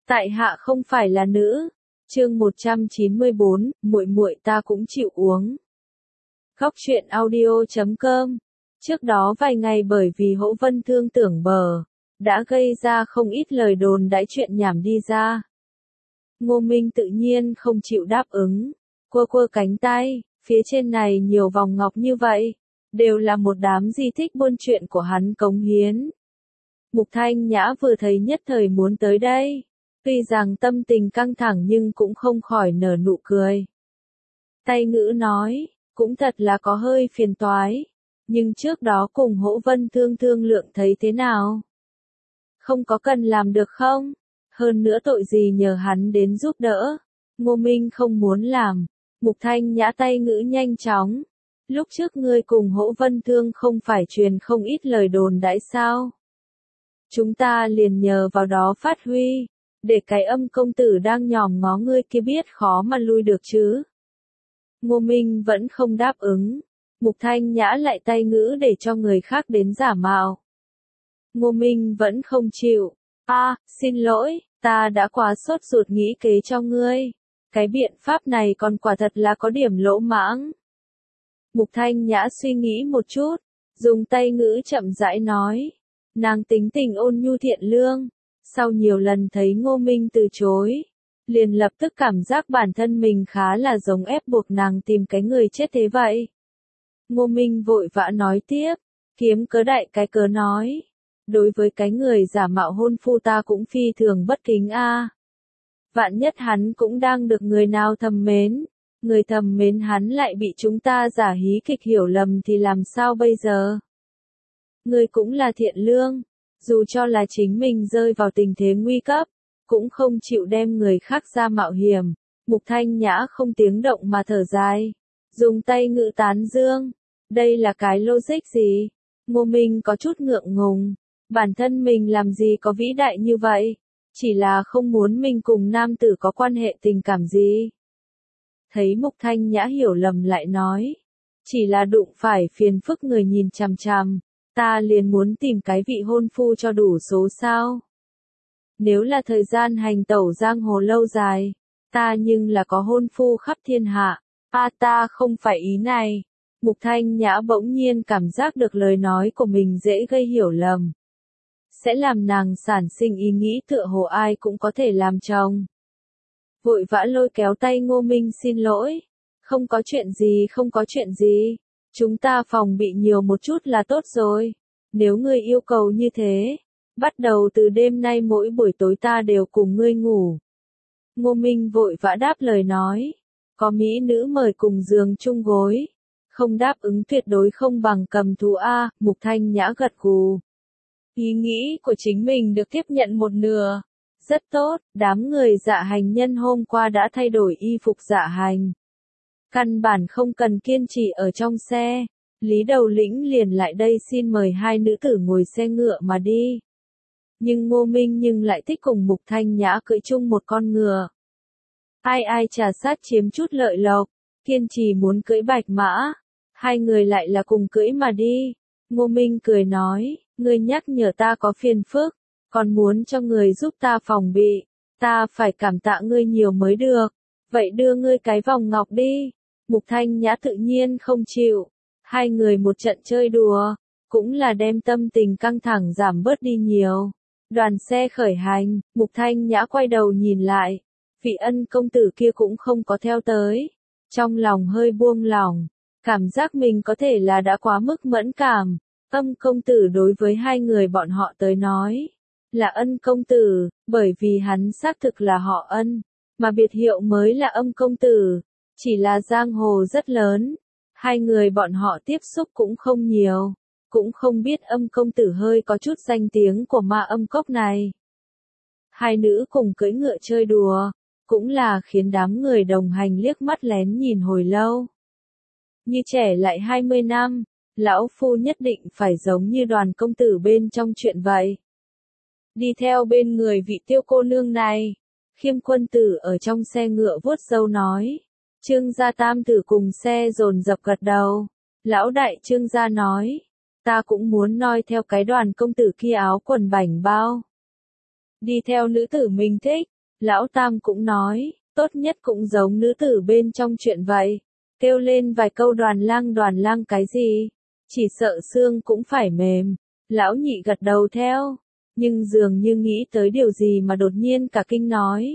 Tại hạ không phải là nữ. Chương 194, muội muội ta cũng chịu uống. Góc truyện audio.com. Trước đó vài ngày bởi vì Hỗ Vân Thương tưởng bờ, đã gây ra không ít lời đồn đãi chuyện nhảm đi ra. Ngô Minh tự nhiên không chịu đáp ứng, quơ quơ cánh tay, phía trên này nhiều vòng ngọc như vậy, đều là một đám di tích buôn chuyện của hắn cống hiến. Mục Thanh Nhã vừa thấy nhất thời muốn tới đây, tuy rằng tâm tình căng thẳng nhưng cũng không khỏi nở nụ cười. Tay Ngữ nói, cũng thật là có hơi phiền toái, nhưng trước đó cùng Hỗ Vân Thương thương lượng thấy thế nào? Không có cần làm được không? Hơn nữa tội gì nhờ hắn đến giúp đỡ? Ngô Minh không muốn làm. Mục Thanh Nhã tay Ngữ nhanh chóng. Lúc trước ngươi cùng Hỗ Vân Thương không phải truyền không ít lời đồn đãi sao? Chúng ta liền nhờ vào đó phát huy, để cái Âm công tử đang nhòm ngó ngươi kia biết khó mà lui được chứ. Ngô Minh vẫn không đáp ứng. Mục Thanh Nhã lại tay Ngữ để cho người khác đến giả mạo. Ngô Minh vẫn không chịu. Xin lỗi, ta đã quá sốt ruột nghĩ kế cho ngươi. Cái biện pháp này còn quả thật là có điểm lỗ mãng. Mục Thanh Nhã suy nghĩ một chút, dùng tay Ngữ chậm rãi nói. Nàng tính tình ôn nhu thiện lương, sau nhiều lần thấy Ngô Minh từ chối, liền lập tức cảm giác bản thân mình khá là giống ép buộc nàng tìm cái người chết thế vậy. Ngô Minh vội vã nói tiếp, kiếm cớ đại cái cớ nói. Đối với cái người giả mạo hôn phu ta cũng phi thường bất kính a. Vạn nhất hắn cũng đang được người nào thầm mến, người thầm mến hắn lại bị chúng ta giả hí kịch hiểu lầm thì làm sao bây giờ? Ngươi cũng là thiện lương, dù cho là chính mình rơi vào tình thế nguy cấp, cũng không chịu đem người khác ra mạo hiểm. Mục Thanh Nhã không tiếng động mà thở dài, dùng tay Ngữ tán dương. Đây là cái logic gì? Ngô Minh có chút ngượng ngùng, bản thân mình làm gì có vĩ đại như vậy, chỉ là không muốn mình cùng nam tử có quan hệ tình cảm gì. Thấy Mục Thanh Nhã hiểu lầm lại nói, chỉ là đụng phải phiền phức người nhìn chằm chằm, ta liền muốn tìm cái vị hôn phu cho đủ số sao. Nếu là thời gian hành tẩu giang hồ lâu dài, ta nhưng là có hôn phu khắp thiên hạ. Ta không phải ý này. Mục Thanh Nhã bỗng nhiên cảm giác được lời nói của mình dễ gây hiểu lầm, sẽ làm nàng sản sinh ý nghĩ tựa hồ ai cũng có thể làm chồng. Vội vã lôi kéo tay Ngô Minh xin lỗi. Không có chuyện gì. Chúng ta phòng bị nhiều một chút là tốt rồi. Nếu ngươi yêu cầu như thế, bắt đầu từ đêm nay mỗi buổi tối ta đều cùng ngươi ngủ. Ngô Minh vội vã đáp lời nói. Có mỹ nữ mời cùng giường chung gối. Không đáp ứng tuyệt đối không bằng cầm thú a. Mục Thanh Nhã gật gù. Ý nghĩ của chính mình được tiếp nhận một nửa. Rất tốt, đám người dạ hành nhân hôm qua đã thay đổi y phục dạ hành. Căn bản không cần kiên trì ở trong xe. Lý Đầu Lĩnh liền lại đây xin mời hai nữ tử ngồi xe ngựa mà đi. Nhưng Ngô Minh lại thích cùng Mục Thanh Nhã cưỡi chung một con ngựa. Ai trà sát chiếm chút lợi lộc, kiên trì muốn cưỡi bạch mã. Hai người lại là cùng cưỡi mà đi. Ngô Minh cười nói, ngươi nhắc nhở ta có phiền phức, còn muốn cho người giúp ta phòng bị, ta phải cảm tạ ngươi nhiều mới được. Vậy đưa ngươi cái vòng ngọc đi. Mục Thanh Nhã tự nhiên không chịu. Hai người một trận chơi đùa, cũng là đem tâm tình căng thẳng giảm bớt đi nhiều. Đoàn xe khởi hành, Mục Thanh Nhã quay đầu nhìn lại, vị Ân công tử kia cũng không có theo tới. Trong lòng hơi buông lỏng, cảm giác mình có thể là đã quá mức mẫn cảm. Âm công tử đối với hai người bọn họ tới nói, là Ân công tử, bởi vì hắn xác thực là họ Ân, mà biệt hiệu mới là Âm công tử. Chỉ là giang hồ rất lớn, hai người bọn họ tiếp xúc cũng không nhiều, cũng không biết Âm công tử hơi có chút danh tiếng của ma âm cốc này. Hai nữ cùng cưỡi ngựa chơi đùa, cũng là khiến đám người đồng hành liếc mắt lén nhìn hồi lâu. Như trẻ lại 20 năm, lão phu nhất định phải giống như Đoàn công tử bên trong chuyện vậy. Đi theo bên người vị Tiêu cô nương này. Khiêm quân tử ở trong xe ngựa vuốt râu nói. Trương gia tam tử cùng xe dồn dập gật đầu. Lão đại Trương gia nói, ta cũng muốn noi theo cái Đoàn công tử kia áo quần bảnh bao. Đi theo nữ tử mình thích, Lão Tam cũng nói, tốt nhất cũng giống nữ tử bên trong chuyện vậy. Kêu lên vài câu đoàn lang cái gì? Chỉ sợ xương cũng phải mềm. Lão Nhị gật đầu theo, nhưng dường như nghĩ tới điều gì mà đột nhiên cả kinh nói.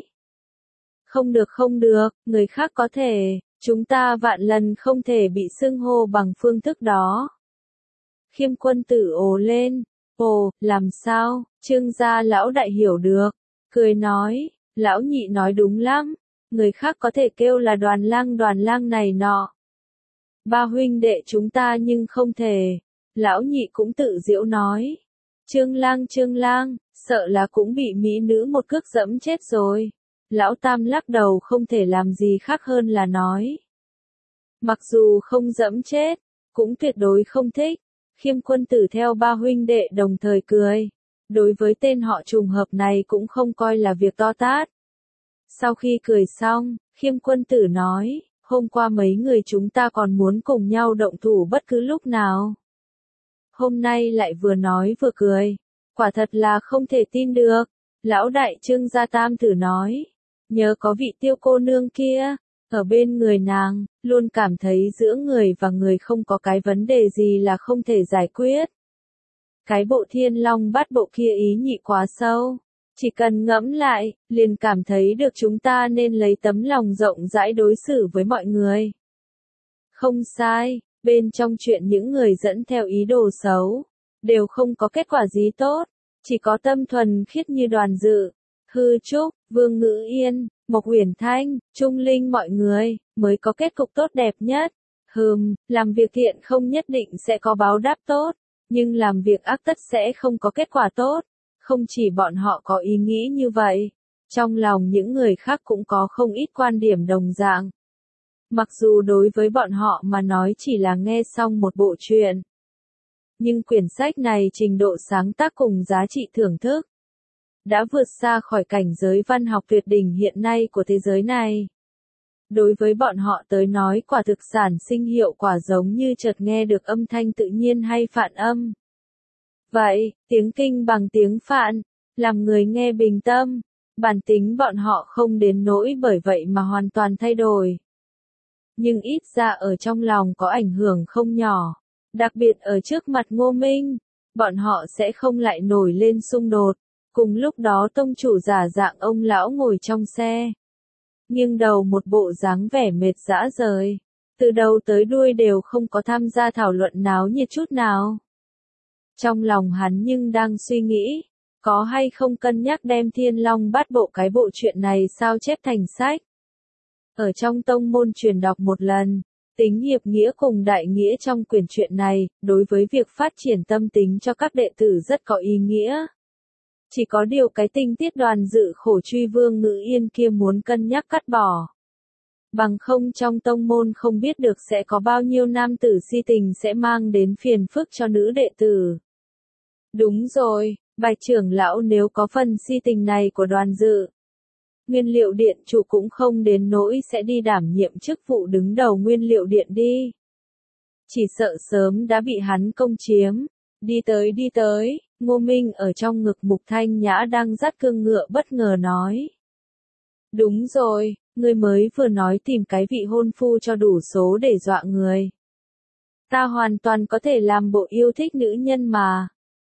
Không được, người khác có thể, chúng ta vạn lần không thể bị xưng hô bằng phương thức đó. Khiêm Quân Tử ồ lên, ồ, làm sao, Trương gia lão đại hiểu được, cười nói, Lão Nhị nói đúng lắm, người khác có thể kêu là đoàn lang này nọ. Ba huynh đệ chúng ta nhưng không thể. Lão Nhị cũng tự giễu nói. Trương lang, sợ là cũng bị mỹ nữ một cước dẫm chết rồi. Lão Tam lắc đầu không thể làm gì khác hơn là nói. Mặc dù không dẫm chết, cũng tuyệt đối không thích. Khiêm Quân Tử theo ba huynh đệ đồng thời cười. Đối với tên họ trùng hợp này cũng không coi là việc to tát. Sau khi cười xong, Khiêm Quân Tử nói, hôm qua mấy người chúng ta còn muốn cùng nhau động thủ bất cứ lúc nào. Hôm nay lại vừa nói vừa cười, quả thật là không thể tin được. Lão đại Trương gia Tam thử nói, nhớ có vị Tiêu cô nương kia, ở bên người nàng, luôn cảm thấy giữa người và người không có cái vấn đề gì là không thể giải quyết. Cái bộ Thiên Long Bát Bộ kia ý nhị quá sâu. Chỉ cần ngẫm lại, liền cảm thấy được chúng ta nên lấy tấm lòng rộng rãi đối xử với mọi người. Không sai, bên trong chuyện những người dẫn theo ý đồ xấu, đều không có kết quả gì tốt, chỉ có tâm thuần khiết như Đoàn Dự, Hư Trúc, Vương Ngữ Yên, Mộc Uyển Thanh, Trung Linh mọi người, mới có kết cục tốt đẹp nhất. Làm việc thiện không nhất định sẽ có báo đáp tốt, nhưng làm việc ác tất sẽ không có kết quả tốt. Không chỉ bọn họ có ý nghĩ như vậy, trong lòng những người khác cũng có không ít quan điểm đồng dạng. Mặc dù đối với bọn họ mà nói chỉ là nghe xong một bộ truyện, nhưng quyển sách này trình độ sáng tác cùng giá trị thưởng thức đã vượt xa khỏi cảnh giới văn học tuyệt đỉnh hiện nay của thế giới này. Đối với bọn họ tới nói quả thực sản sinh hiệu quả giống như chợt nghe được âm thanh tự nhiên hay phạn âm. Vậy, tiếng kinh bằng tiếng phạn, làm người nghe bình tâm, bản tính bọn họ không đến nỗi bởi vậy mà hoàn toàn thay đổi. Nhưng ít ra ở trong lòng có ảnh hưởng không nhỏ, đặc biệt ở trước mặt Ngô Minh, bọn họ sẽ không lại nổi lên xung đột. Cùng lúc đó tông chủ giả dạng ông lão ngồi trong xe, nghiêng đầu một bộ dáng vẻ mệt rã rời, từ đầu tới đuôi đều không có tham gia thảo luận náo nhiệt chút nào. Trong lòng hắn nhưng đang suy nghĩ, có hay không cân nhắc đem Thiên Long Bát Bộ cái bộ truyện này sao chép thành sách. Ở trong tông môn truyền đọc một lần, tính hiệp nghĩa cùng đại nghĩa trong quyển truyện này, đối với việc phát triển tâm tính cho các đệ tử rất có ý nghĩa. Chỉ có điều cái tình tiết Đoàn Dự khổ truy Vương Ngữ Yên kia muốn cân nhắc cắt bỏ. Bằng không trong tông môn không biết được sẽ có bao nhiêu nam tử si tình sẽ mang đến phiền phức cho nữ đệ tử. Đúng rồi, Bạch trưởng lão nếu có phần si tình này của Đoàn Dự, Nguyên Liệu Điện chủ cũng không đến nỗi sẽ đi đảm nhiệm chức vụ đứng đầu Nguyên Liệu Điện đi. Chỉ sợ sớm đã bị hắn công chiếm. Đi tới, Ngô Minh ở trong ngực Mục Thanh Nhã đang dắt cương ngựa bất ngờ nói. Đúng rồi, ngươi mới vừa nói tìm cái vị hôn phu cho đủ số để dọa người. Ta hoàn toàn có thể làm bộ yêu thích nữ nhân mà.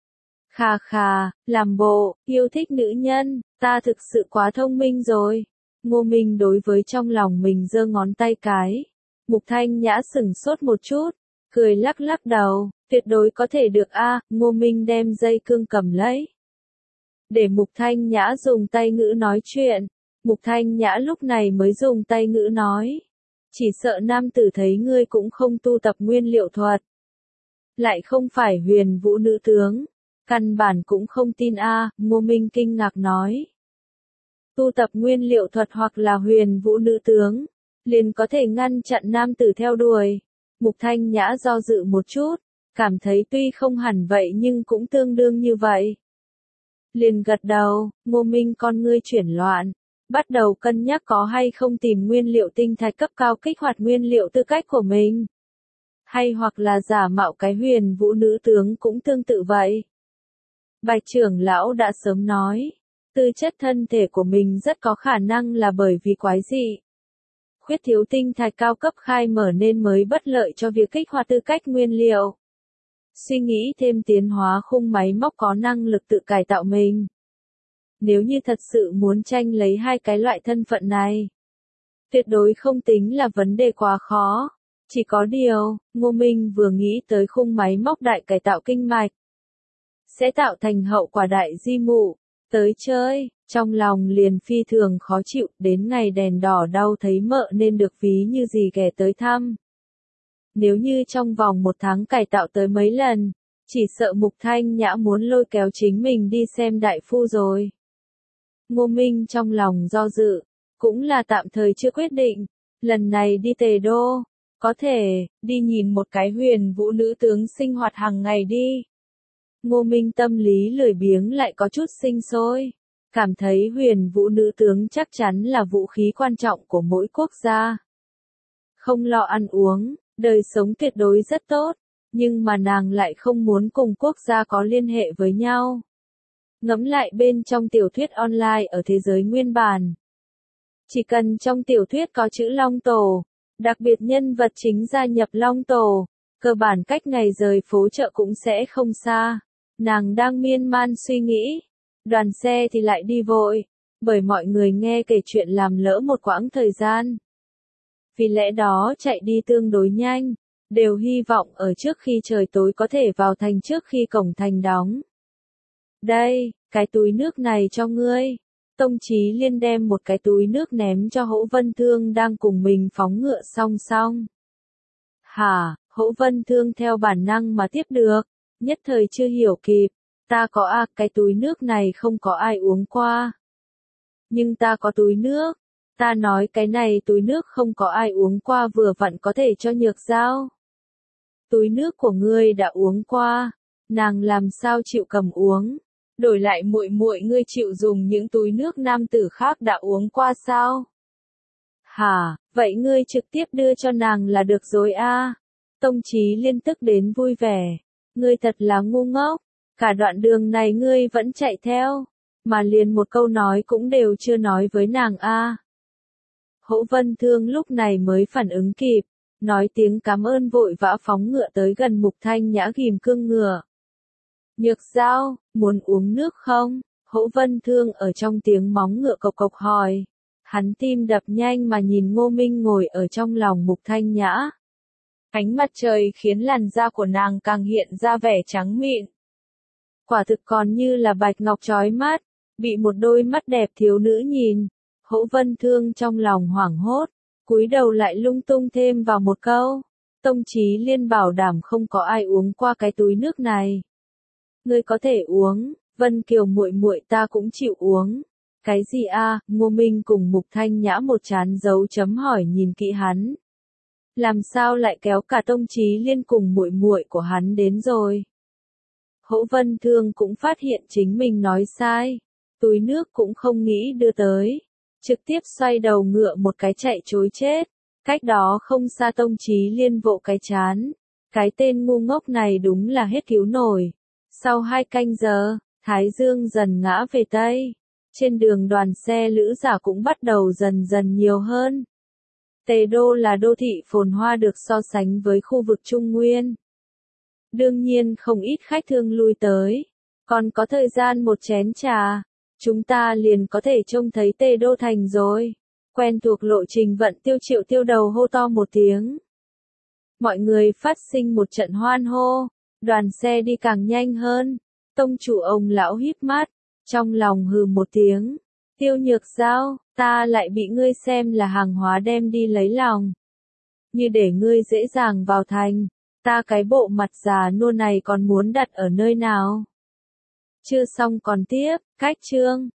Khà, làm bộ, yêu thích nữ nhân, ta thực sự quá thông minh rồi. Ngô Minh đối với trong lòng mình giơ ngón tay cái. Mục Thanh Nhã sửng sốt một chút, cười lắc đầu, tuyệt đối có thể được a. Ngô Minh đem dây cương cầm lấy. Để Mục Thanh Nhã dùng tay ngữ nói chuyện, Mục Thanh Nhã lúc này mới dùng tay ngữ nói. Chỉ sợ nam tử thấy ngươi cũng không tu tập nguyên liệu thuật. Lại không phải Huyền Vũ nữ tướng. Căn bản cũng không tin a. Ngô Minh kinh ngạc nói. Tu tập nguyên liệu thuật hoặc là Huyền Vũ nữ tướng, liền có thể ngăn chặn nam tử theo đuổi. Mục Thanh Nhã do dự một chút, cảm thấy tuy không hẳn vậy nhưng cũng tương đương như vậy. Liền gật đầu, Ngô Minh con ngươi chuyển loạn, bắt đầu cân nhắc có hay không tìm nguyên liệu tinh thạch cấp cao kích hoạt nguyên liệu tư cách của mình. Hay hoặc là giả mạo cái Huyền Vũ nữ tướng cũng tương tự vậy. Bạch trưởng lão đã sớm nói, Tư chất thân thể của mình rất có khả năng là bởi vì quái dị. Khuyết thiếu tinh thạch cao cấp khai mở nên mới bất lợi cho việc kích hoạt tư cách nguyên liệu. Suy nghĩ thêm tiến hóa khung máy móc có năng lực tự cải tạo mình. Nếu như thật sự muốn tranh lấy hai cái loại thân phận này, tuyệt đối không tính là vấn đề quá khó. Chỉ có điều, Ngô Minh vừa nghĩ tới khung máy móc đại cải tạo kinh mạch, sẽ tạo thành hậu quả đại di mụ, tới chơi, trong lòng liền phi thường khó chịu, đến ngày đèn đỏ đau thấy mợ nên được ví như gì ghé tới thăm. Nếu như trong vòng 1 tháng cải tạo tới mấy lần, chỉ sợ Mục Thanh Nhã muốn lôi kéo chính mình đi xem đại phu rồi. Ngô Minh trong lòng do dự, cũng là tạm thời chưa quyết định, lần này đi Tề Đô, có thể, đi nhìn một cái Huyền Vũ nữ tướng sinh hoạt hàng ngày đi. Ngô Minh tâm lý lười biếng lại có chút sinh sôi, cảm thấy Huyền Vũ nữ tướng chắc chắn là vũ khí quan trọng của mỗi quốc gia. Không lo ăn uống, đời sống tuyệt đối rất tốt, nhưng mà nàng lại không muốn cùng quốc gia có liên hệ với nhau. Ngẫm lại bên trong tiểu thuyết online ở thế giới nguyên bản. Chỉ cần trong tiểu thuyết có chữ Long Tổ, đặc biệt nhân vật chính gia nhập Long Tổ, cơ bản cách ngày rời phố chợ cũng sẽ không xa. Nàng đang miên man suy nghĩ, đoàn xe thì lại đi vội, bởi mọi người nghe kể chuyện làm lỡ một quãng thời gian. Vì lẽ đó chạy đi tương đối nhanh, đều hy vọng ở trước khi trời tối có thể vào thành trước khi cổng thành đóng. Đây, cái túi nước này cho ngươi. Tông Chí Liên đem một cái túi nước ném cho Hỗ Vân Thương đang cùng mình phóng ngựa song song. Hả, Hỗ Vân Thương theo bản năng mà tiếp được, nhất thời chưa hiểu kịp, ta có cái túi nước này không có ai uống qua. Nhưng ta có túi nước, ta nói cái này túi nước không có ai uống qua vừa vặn có thể cho Nhược Giao. Túi nước của ngươi đã uống qua, nàng làm sao chịu cầm uống? Đổi lại muội muội ngươi chịu dùng những túi nước nam tử khác đã uống qua sao? Hả, vậy ngươi trực tiếp đưa cho nàng là được rồi a. Tông Chí Liên tức đến vui vẻ. Ngươi thật là ngu ngốc, cả đoạn đường này ngươi vẫn chạy theo, mà liền một câu nói cũng đều chưa nói với nàng a. Hỗ Vân Thương lúc này mới phản ứng kịp, nói tiếng cảm ơn vội vã phóng ngựa tới gần Mục Thanh Nhã ghim cương ngựa. Nhược Giao, muốn uống nước không? Hỗ Vân Thương ở trong tiếng móng ngựa cộc cộc hỏi. Hắn tim đập nhanh mà nhìn Ngô Minh ngồi ở trong lòng Mục Thanh Nhã. Ánh mặt trời khiến làn da của nàng càng hiện ra vẻ trắng mịn. Quả thực còn như là bạch ngọc chói mắt, bị một đôi mắt đẹp thiếu nữ nhìn. Hỗ Vân Thương trong lòng hoảng hốt, cúi đầu lại lung tung thêm vào một câu. Tông Chí Liên bảo đảm không có ai uống qua cái túi nước này. Ngươi có thể uống, Vân Kiều muội muội ta cũng chịu uống. Cái gì a? Ngô Minh cùng Mục Thanh Nhã một trán dấu chấm hỏi nhìn kỹ hắn. Làm sao lại kéo cả Tông Chí Liên cùng muội muội của hắn đến rồi? Hỗ Vân Thương cũng phát hiện chính mình nói sai, túi nước cũng không nghĩ đưa tới, trực tiếp xoay đầu ngựa một cái chạy trối chết. Cách đó không xa Tông Chí Liên vỗ cái chán, cái tên ngu ngốc này đúng là hết cứu nổi. Sau 2 canh giờ, Thái Dương dần ngã về Tây. Trên đường đoàn xe lữ giả cũng bắt đầu dần dần nhiều hơn. Tề Đô là đô thị phồn hoa được so sánh với khu vực Trung Nguyên. Đương nhiên không ít khách thương lui tới. Còn có thời gian một chén trà, chúng ta liền có thể trông thấy Tề Đô thành rồi. Quen thuộc lộ trình Vận Tiêu Triệu tiêu đầu hô to một tiếng. Mọi người phát sinh một trận hoan hô. Đoàn xe đi càng nhanh hơn, tông chủ ông lão híp mắt, trong lòng hừ một tiếng, Tiêu Nhược Giao, ta lại bị ngươi xem là hàng hóa đem đi lấy lòng. Như để ngươi dễ dàng vào thành, ta cái bộ mặt già nua này còn muốn đặt ở nơi nào? Chưa xong còn tiếp, cách chương.